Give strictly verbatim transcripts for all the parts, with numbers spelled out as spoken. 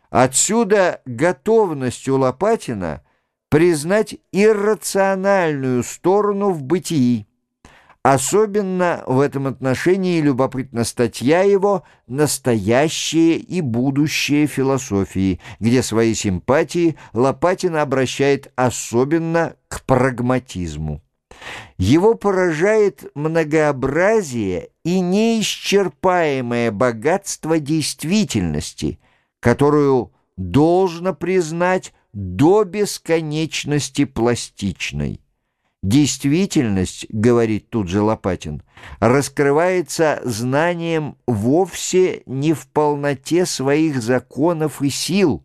Отсюда готовность у Лопатина признать иррациональную сторону в бытии. Особенно в этом отношении любопытна статья его «Настоящее и будущее философии», где свои симпатии Лопатин обращает особенно к прагматизму. Его поражает многообразие и неисчерпаемое богатство действительности, которую должно признать до бесконечности пластичной. Действительность, говорит тут же Лопатин, раскрывается знанием вовсе не в полноте своих законов и сил.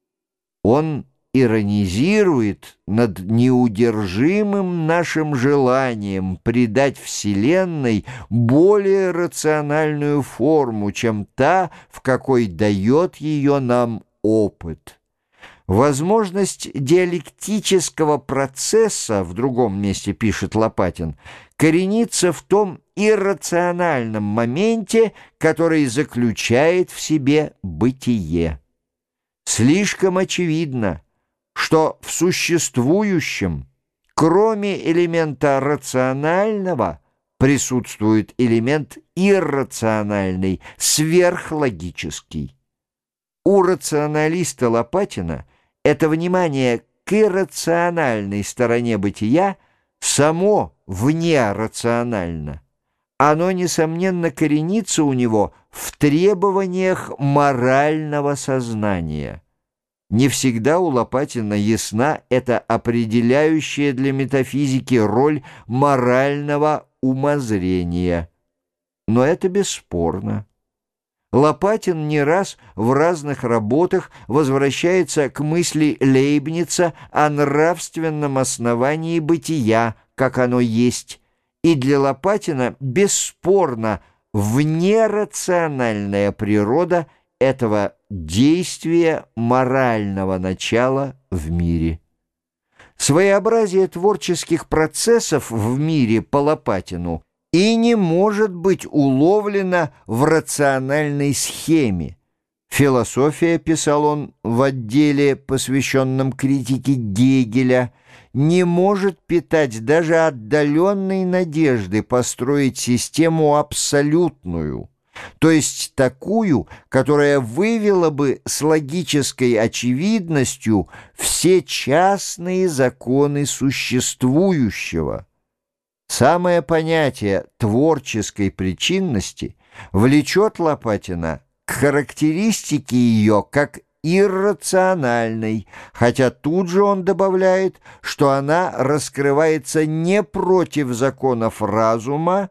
Он иронизирует над неудержимым нашим желанием придать Вселенной более рациональную форму, чем та, в какой дает ее нам опыт. Возможность диалектического процесса, в другом месте пишет Лопатин, коренится в том иррациональном моменте, который заключает в себе бытие. Слишком очевидно, что в существующем, кроме элемента рационального, присутствует элемент иррациональный, сверхлогический. У рационалиста Лопатина это внимание к иррациональной стороне бытия само внерационально. Оно, несомненно, коренится у него в требованиях морального сознания. Не всегда у Лопатина ясна эта определяющая для метафизики роль морального умозрения. Но это бесспорно. Лопатин не раз в разных работах возвращается к мысли Лейбница о нравственном основании бытия, как оно есть, и для Лопатина бесспорно внерациональная природа этого действия морального начала в мире. Своеобразие творческих процессов в мире по Лопатину и не может быть уловлено в рациональной схеме. Философия, писал он в отделе, посвященном критике Гегеля, не может питать даже отдаленной надежды построить систему абсолютную, то есть такую, которая вывела бы с логической очевидностью все частные законы существующего. Самое понятие творческой причинности влечет Лопатина к характеристике ее как иррациональной, хотя тут же он добавляет, что она раскрывается не против законов разума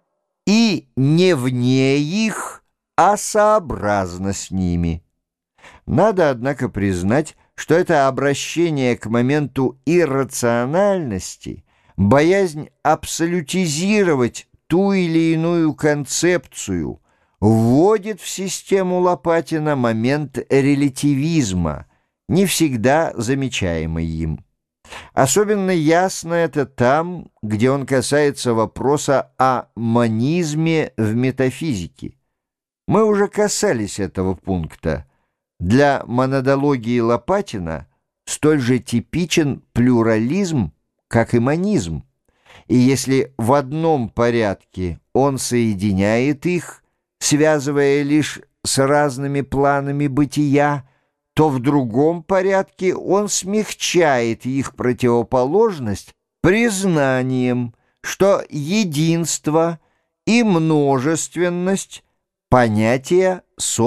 и не вне их, а сообразно с ними. Надо, однако, признать, что это обращение к моменту иррациональности, боязнь абсолютизировать ту или иную концепцию вводит в систему Лопатина момент релятивизма, не всегда замечаемый им. Особенно ясно это там, где он касается вопроса о монизме в метафизике. Мы уже касались этого пункта. Для монадологии Лопатина столь же типичен плюрализм, как и монизм, и если в одном порядке он соединяет их, связывая лишь с разными планами бытия, то в другом порядке он смягчает их противоположность признанием, что единство и множественность — понятия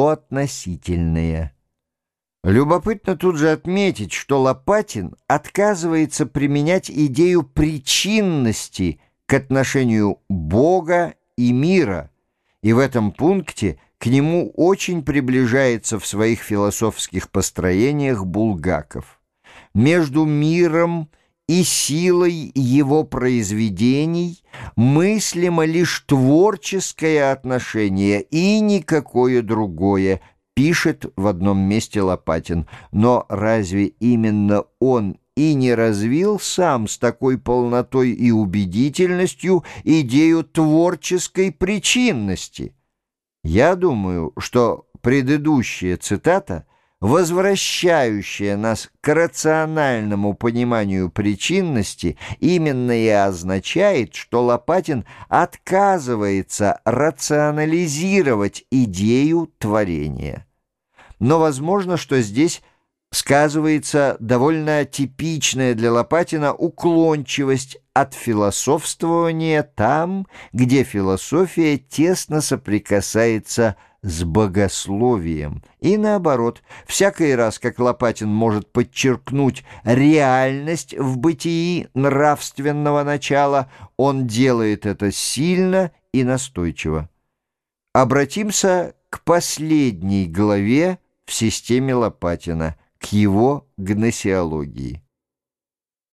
соотносительные. Любопытно тут же отметить, что Лопатин отказывается применять идею причинности к отношению Бога и мира, и в этом пункте к нему очень приближается в своих философских построениях Булгаков. Между миром и силой его произведений мыслимо лишь творческое отношение и никакое другое, пишет в одном месте Лопатин. Но разве именно он и не развил сам с такой полнотой и убедительностью идею творческой причинности? Я думаю, что предыдущая цитата возвращающая нас к рациональному пониманию причинности, именно и означает, что Лопатин отказывается рационализировать идею творения. Но возможно, что здесь сказывается довольно типичная для Лопатина уклончивость от философствования там, где философия тесно соприкасается с богословием. И наоборот, всякий раз, как Лопатин может подчеркнуть реальность в бытии нравственного начала, он делает это сильно и настойчиво. Обратимся к последней главе в системе Лопатина, к его гносеологии.